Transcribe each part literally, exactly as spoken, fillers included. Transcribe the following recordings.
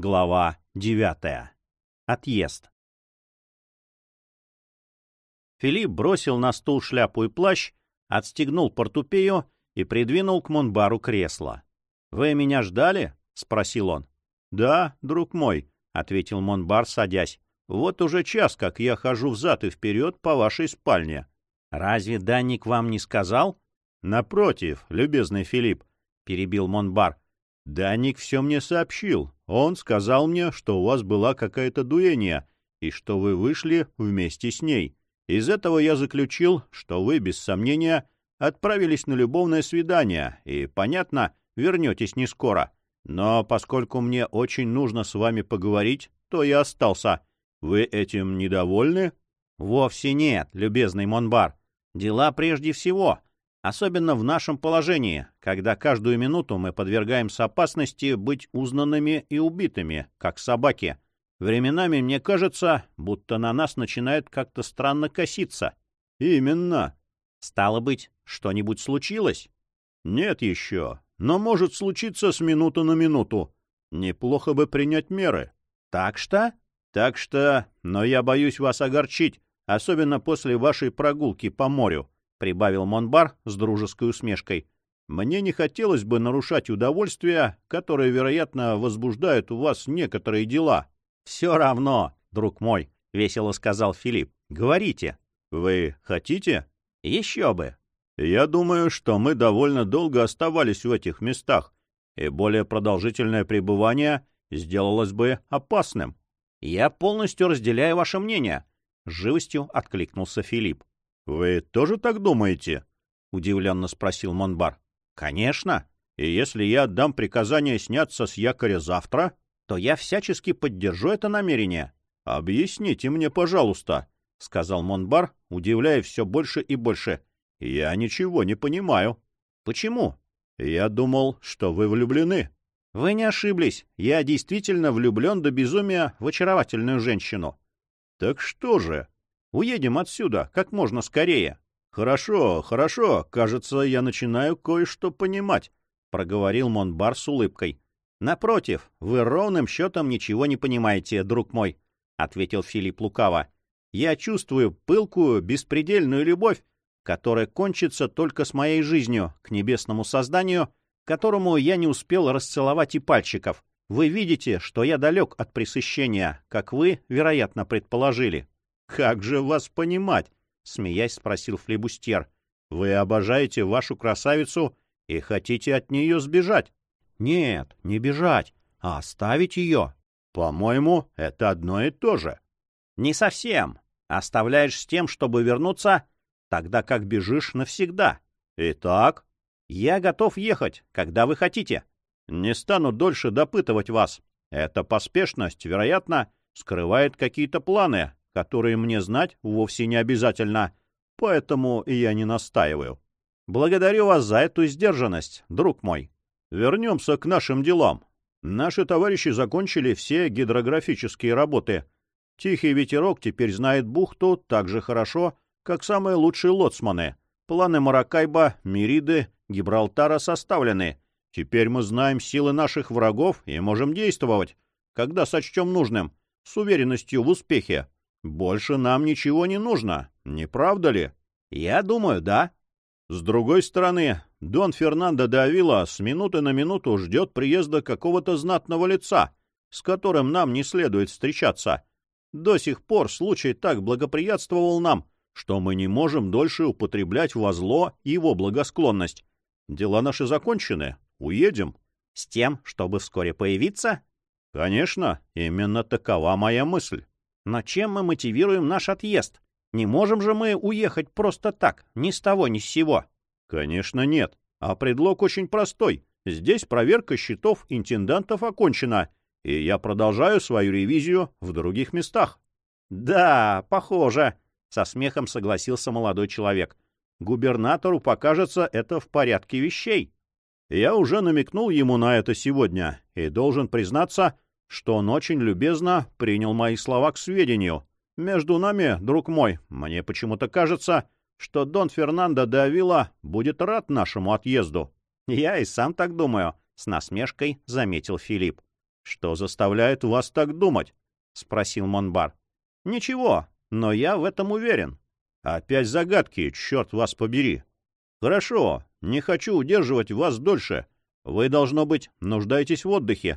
Глава девятая. Отъезд. Филипп бросил на стул шляпу и плащ, отстегнул портупею и придвинул к Монбару кресло. — Вы меня ждали? — спросил он. — Да, друг мой, — ответил Монбар, садясь. — Вот уже час, как я хожу взад и вперед по вашей спальне. — Разве Данник вам не сказал? — Напротив, любезный Филипп, — перебил Монбар. — Данник все мне сообщил. Он сказал мне, что у вас была какая-то дуэнья, и что вы вышли вместе с ней. Из этого я заключил, что вы, без сомнения, отправились на любовное свидание и, понятно, вернетесь не скоро. Но поскольку мне очень нужно с вами поговорить, то я остался. Вы этим недовольны? — Вовсе нет, любезный Монбар. Дела прежде всего. Особенно в нашем положении, когда каждую минуту мы подвергаемся опасности быть узнанными и убитыми, как собаки. Временами мне кажется, будто на нас начинает как-то странно коситься. — Именно. — Стало быть, что-нибудь случилось? — Нет еще, но может случиться с минуты на минуту. Неплохо бы принять меры. — Так что? — Так что, но я боюсь вас огорчить, особенно после вашей прогулки по морю, — прибавил Монбар с дружеской усмешкой. — Мне не хотелось бы нарушать удовольствие, которое, вероятно, возбуждает у вас некоторые дела. — Все равно, друг мой, — весело сказал Филипп. — Говорите. — Вы хотите? — Еще бы. — Я думаю, что мы довольно долго оставались в этих местах, и более продолжительное пребывание сделалось бы опасным. — Я полностью разделяю ваше мнение, — с живостью откликнулся Филипп. — Вы тоже так думаете? — удивленно спросил Монбар. — Конечно. И если я отдам приказание сняться с якоря завтра, то я всячески поддержу это намерение. — Объясните мне, пожалуйста, — сказал Монбар, удивляя все больше и больше. — Я ничего не понимаю. — Почему? — Я думал, что вы влюблены. — Вы не ошиблись. Я действительно влюблен до безумия в очаровательную женщину. — Так что же? Уедем отсюда как можно скорее. — Хорошо, хорошо. Кажется, я начинаю кое-что понимать, — проговорил Монбар с улыбкой. — Напротив, вы ровным счетом ничего не понимаете, друг мой, — ответил Филипп лукаво. — Я чувствую пылкую, беспредельную любовь, которая кончится только с моей жизнью к небесному созданию, которому я не успел расцеловать и пальчиков. Вы видите, что я далек от пресыщения, как вы, вероятно, предположили. — Как же вас понимать? — смеясь спросил флебустьер. — Вы обожаете вашу красавицу и хотите от нее сбежать? — Нет, не бежать, а оставить ее. — По-моему, это одно и то же. — Не совсем. Оставляешь с тем, чтобы вернуться, тогда как бежишь навсегда. — Итак? — Я готов ехать, когда вы хотите. Не стану дольше допытывать вас. Эта поспешность, вероятно, скрывает какие-то планы, которые мне знать вовсе не обязательно, поэтому я не настаиваю. Благодарю вас за эту сдержанность, друг мой. Вернемся к нашим делам. Наши товарищи закончили все гидрографические работы. Тихий ветерок теперь знает бухту так же хорошо, как самые лучшие лоцманы. Планы Маракайба, Мериды, Гибралтара составлены. Теперь мы знаем силы наших врагов и можем действовать, когда сочтем нужным, с уверенностью в успехе. Больше нам ничего не нужно, не правда ли? Я думаю, да. С другой стороны, Дон Фернандо де Авила с минуты на минуту ждет приезда какого-то знатного лица, с которым нам не следует встречаться. До сих пор случай так благоприятствовал нам, что мы не можем дольше употреблять во зло его благосклонность. Дела наши закончены, уедем. С тем, чтобы вскоре появиться? Конечно, именно такова моя мысль. Но чем мы мотивируем наш отъезд? Не можем же мы уехать просто так, ни с того ни с сего? Конечно, нет. А предлог очень простой. Здесь проверка счетов интендантов окончена, и я продолжаю свою ревизию в других местах. Да, похоже, со смехом согласился молодой человек. Губернатору покажется это в порядке вещей. Я уже намекнул ему на это сегодня, и должен признаться, что он очень любезно принял мои слова к сведению. Между нами, друг мой, мне почему-то кажется, что Дон Фернандо де Авила будет рад нашему отъезду. — Я и сам так думаю, — с насмешкой заметил Филипп. — Что заставляет вас так думать? — спросил Монбар. — Ничего, но я в этом уверен. — Опять загадки, черт вас побери. — Хорошо, не хочу удерживать вас дольше. Вы, должно быть, нуждаетесь в отдыхе.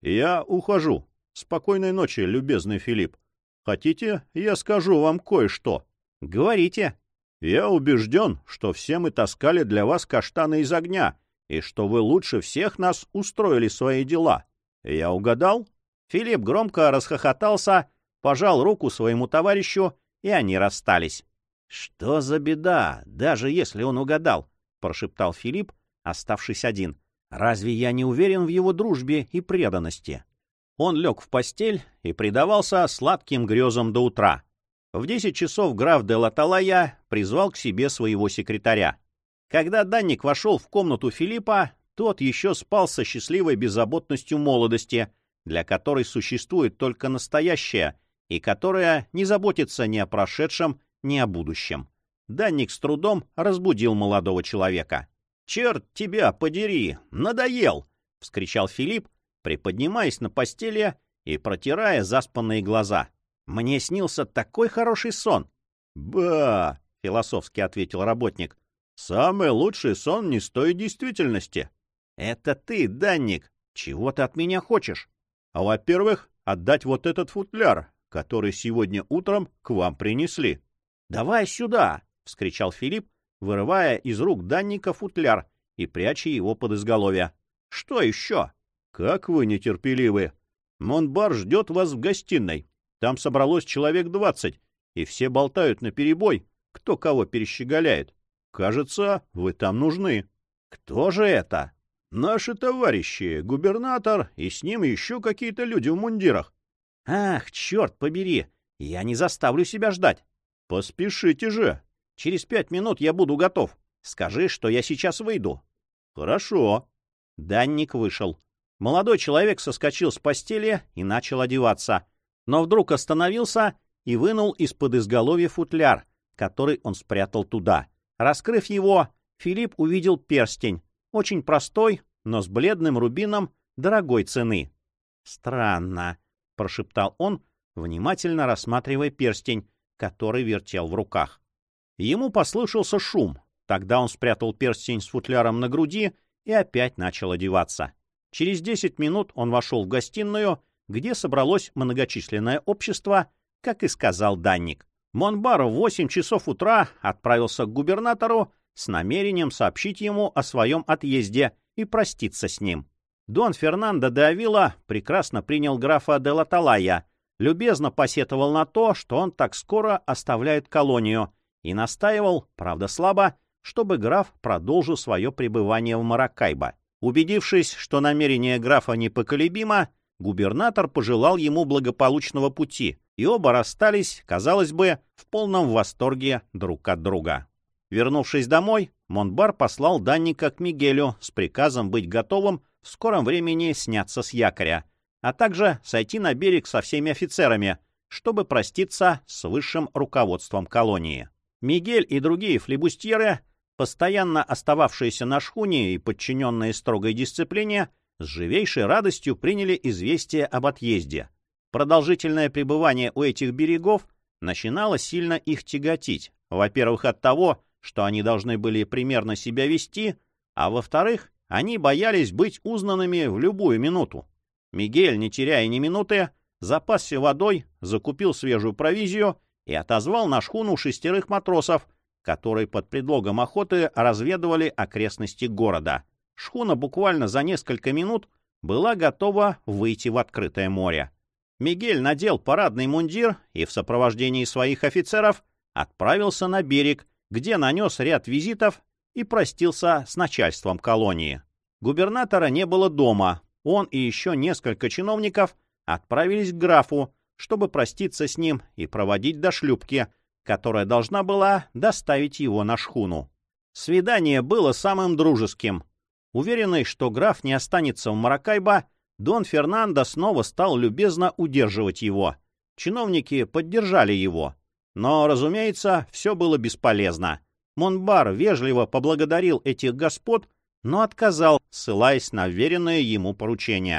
Я ухожу. Спокойной ночи, любезный Филипп. Хотите, я скажу вам кое-что? — Говорите. — Я убежден, что все мы таскали для вас каштаны из огня, и что вы лучше всех нас устроили свои дела. Я угадал? Филипп громко расхохотался, пожал руку своему товарищу, и они расстались. — Что за беда, даже если он угадал? — прошептал Филипп, оставшись один. — Разве я не уверен в его дружбе и преданности? Он лег в постель и предавался сладким грезам до утра. В десять часов граф де Латалая призвал к себе своего секретаря. Когда данник вошел в комнату Филиппа, тот еще спал со счастливой беззаботностью молодости, для которой существует только настоящее, и которая не заботится ни о прошедшем, ни о будущем. Данник с трудом разбудил молодого человека. — Черт тебя подери! Надоел! — вскричал Филипп, приподнимаясь на постели и протирая заспанные глаза. Мне снился такой хороший сон. — Ба! — философски ответил работник. — Самый лучший сон не стоит действительности. — Это ты, данник. Чего ты от меня хочешь? — А, во-первых, отдать вот этот футляр, который сегодня утром к вам принесли. — Давай сюда! — вскричал Филипп, вырывая из рук данника футляр и пряча его под изголовье. — Что еще? — Как вы нетерпеливы! Монбар ждет вас в гостиной. Там собралось человек двадцать, и все болтают наперебой, кто кого перещеголяет. Кажется, вы там нужны. Кто же это? Наши товарищи, губернатор и с ним еще какие-то люди в мундирах. Ах, черт побери, я не заставлю себя ждать. Поспешите же. Через пять минут я буду готов. Скажи, что я сейчас выйду. Хорошо. Данник вышел. Молодой человек соскочил с постели и начал одеваться. Но вдруг остановился и вынул из-под изголовья футляр, который он спрятал туда. Раскрыв его, Филипп увидел перстень, очень простой, но с бледным рубином дорогой цены. «Странно», — прошептал он, внимательно рассматривая перстень, который вертел в руках. Ему послышался шум. Тогда он спрятал перстень с футляром на груди и опять начал одеваться. Через десять минут он вошел в гостиную, где собралось многочисленное общество, как и сказал данник. Монбар в восемь часов утра отправился к губернатору с намерением сообщить ему о своем отъезде и проститься с ним. Дон Фернандо де Авила прекрасно принял графа де Латалая, любезно посетовал на то, что он так скоро оставляет колонию, и настаивал, правда слабо, чтобы граф продолжил свое пребывание в Маракайбо. Убедившись, что намерение графа непоколебимо, губернатор пожелал ему благополучного пути, и оба расстались, казалось бы, в полном восторге друг от друга. Вернувшись домой, Монбар послал данника к Мигелю с приказом быть готовым в скором времени сняться с якоря, а также сойти на берег со всеми офицерами, чтобы проститься с высшим руководством колонии. Мигель и другие флибустьеры, постоянно остававшиеся на шхуне и подчиненные строгой дисциплине, с живейшей радостью приняли известие об отъезде. Продолжительное пребывание у этих берегов начинало сильно их тяготить, во-первых, от того, что они должны были примерно себя вести, а во-вторых, они боялись быть узнанными в любую минуту. Мигель, не теряя ни минуты, запасся водой, закупил свежую провизию и отозвал на шхуну шестерых матросов, которые под предлогом охоты разведывали окрестности города. Шхуна буквально за несколько минут была готова выйти в открытое море. Мигель надел парадный мундир и в сопровождении своих офицеров отправился на берег, где нанес ряд визитов и простился с начальством колонии. Губернатора не было дома, он и еще несколько чиновников отправились к графу, чтобы проститься с ним и проводить до шлюпки, которая должна была доставить его на шхуну. Свидание было самым дружеским. Уверенный, что граф не останется в Маракайбо, Дон Фернандо снова стал любезно удерживать его. Чиновники поддержали его. Но, разумеется, все было бесполезно. Монбар вежливо поблагодарил этих господ, но отказал, ссылаясь на веренное ему поручение.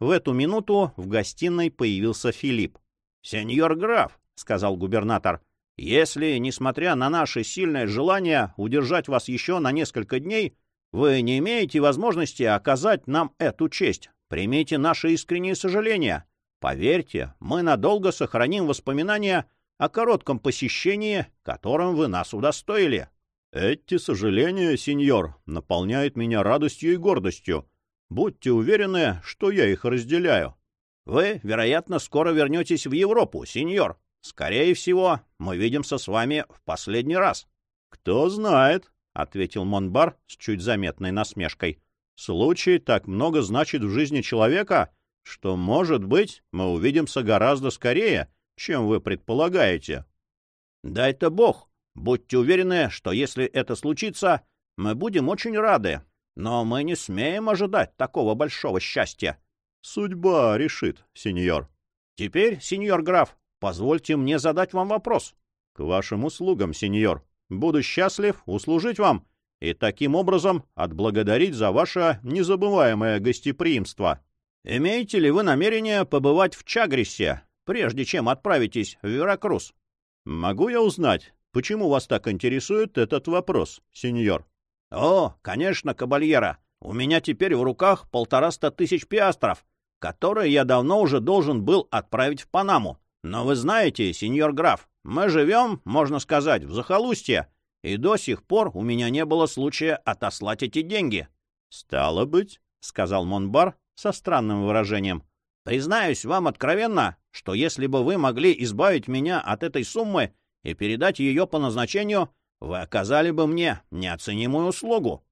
В эту минуту в гостиной появился Филипп. «Сеньор граф», — сказал губернатор, — «если, несмотря на наше сильное желание удержать вас еще на несколько дней, вы не имеете возможности оказать нам эту честь, примите наши искренние сожаления. Поверьте, мы надолго сохраним воспоминания о коротком посещении, которым вы нас удостоили». «Эти сожаления, сеньор, наполняют меня радостью и гордостью. Будьте уверены, что я их разделяю». «Вы, вероятно, скоро вернетесь в Европу, сеньор. Скорее всего, мы видимся с вами в последний раз». «Кто знает», — ответил Монбар с чуть заметной насмешкой. «Случай так много значит в жизни человека, что, может быть, мы увидимся гораздо скорее, чем вы предполагаете». «Дай-то Бог. Будьте уверены, что если это случится, мы будем очень рады. Но мы не смеем ожидать такого большого счастья». «Судьба решит, сеньор». «Теперь, сеньор граф, позвольте мне задать вам вопрос». «К вашим услугам, сеньор. Буду счастлив услужить вам и таким образом отблагодарить за ваше незабываемое гостеприимство». «Имеете ли вы намерение побывать в Чагресе, прежде чем отправитесь в Веракрус?» «Могу я узнать, почему вас так интересует этот вопрос, сеньор?» «О, конечно, кабальера. У меня теперь в руках полтораста тысяч пиастров, которые я давно уже должен был отправить в Панаму. Но вы знаете, сеньор граф, мы живем, можно сказать, в захолустье, и до сих пор у меня не было случая отослать эти деньги». «Стало быть», — сказал Монбар со странным выражением, — «признаюсь вам откровенно, что если бы вы могли избавить меня от этой суммы и передать ее по назначению, вы оказали бы мне неоценимую услугу».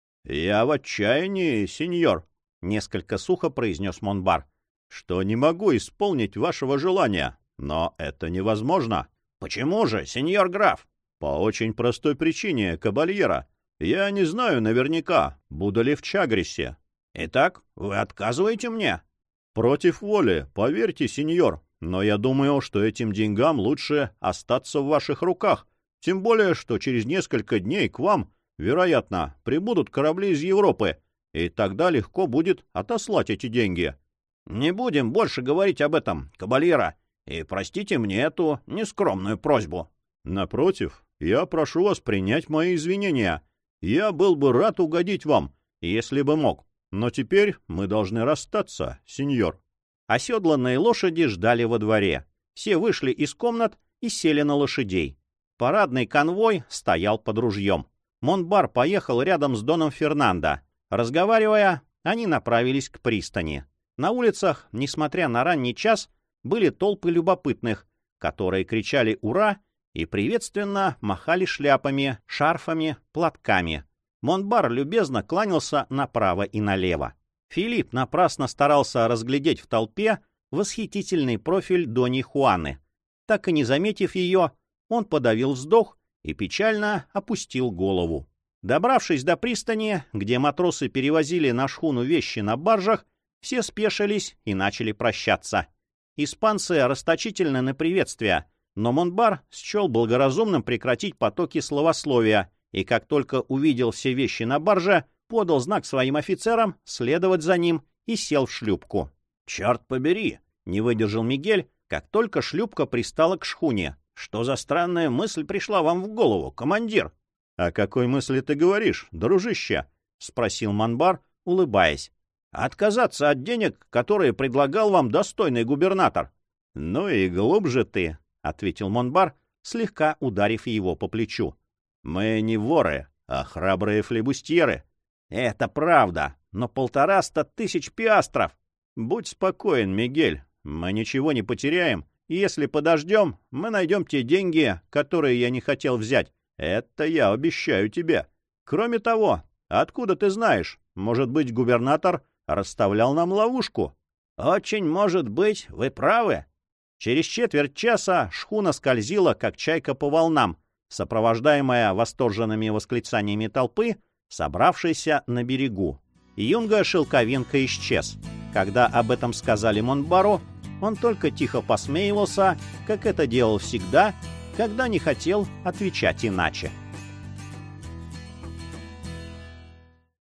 «Я в отчаянии, сеньор», — несколько сухо произнес Монбар, — «что не могу исполнить вашего желания, но это невозможно». «Почему же, сеньор граф?» «По очень простой причине, кабальера. Я не знаю наверняка, буду ли в Чагресе». «Итак, вы отказываете мне?» «Против воли, поверьте, сеньор, но я думаю, что этим деньгам лучше остаться в ваших руках, тем более, что через несколько дней к вам, вероятно, прибудут корабли из Европы, и тогда легко будет отослать эти деньги». «Не будем больше говорить об этом, кабальера, и простите мне эту нескромную просьбу». «Напротив, я прошу вас принять мои извинения. Я был бы рад угодить вам, если бы мог. Но теперь мы должны расстаться, сеньор». Оседланные лошади ждали во дворе. Все вышли из комнат и сели на лошадей. Парадный конвой стоял под ружьем. Монбар поехал рядом с доном Фернандо. Разговаривая, они направились к пристани. На улицах, несмотря на ранний час, были толпы любопытных, которые кричали «Ура!» и приветственно махали шляпами, шарфами, платками. Монбар любезно кланялся направо и налево. Филипп напрасно старался разглядеть в толпе восхитительный профиль Доньи Хуаны. Так и не заметив ее, он подавил вздох и печально опустил голову. Добравшись до пристани, где матросы перевозили на шхуну вещи на баржах, все спешились и начали прощаться. Испанцы расточительны на приветствия, но Монбар счел благоразумным прекратить потоки словословия, и как только увидел все вещи на барже, подал знак своим офицерам следовать за ним и сел в шлюпку. «Черт побери!» — не выдержал Мигель, как только шлюпка пристала к шхуне. «Что за странная мысль пришла вам в голову, командир?» «О какой мысли ты говоришь, дружище?» — спросил Монбар, улыбаясь. «Отказаться от денег, которые предлагал вам достойный губернатор». «Ну и глубже ты», — ответил Монбар, слегка ударив его по плечу. «Мы не воры, а храбрые флебустьеры». «Это правда, но полтораста тысяч пиастров». «Будь спокоен, Мигель, мы ничего не потеряем. Если подождем, мы найдем те деньги, которые я не хотел взять. Это я обещаю тебе. Кроме того, откуда ты знаешь? Может быть, губернатор расставлял нам ловушку?» «Очень может быть, вы правы». Через четверть часа шхуна скользила, как чайка по волнам, сопровождаемая восторженными восклицаниями толпы, собравшейся на берегу. Юнга Шелковинка исчез. Когда об этом сказали Монбару, он только тихо посмеивался, как это делал всегда, когда не хотел отвечать иначе.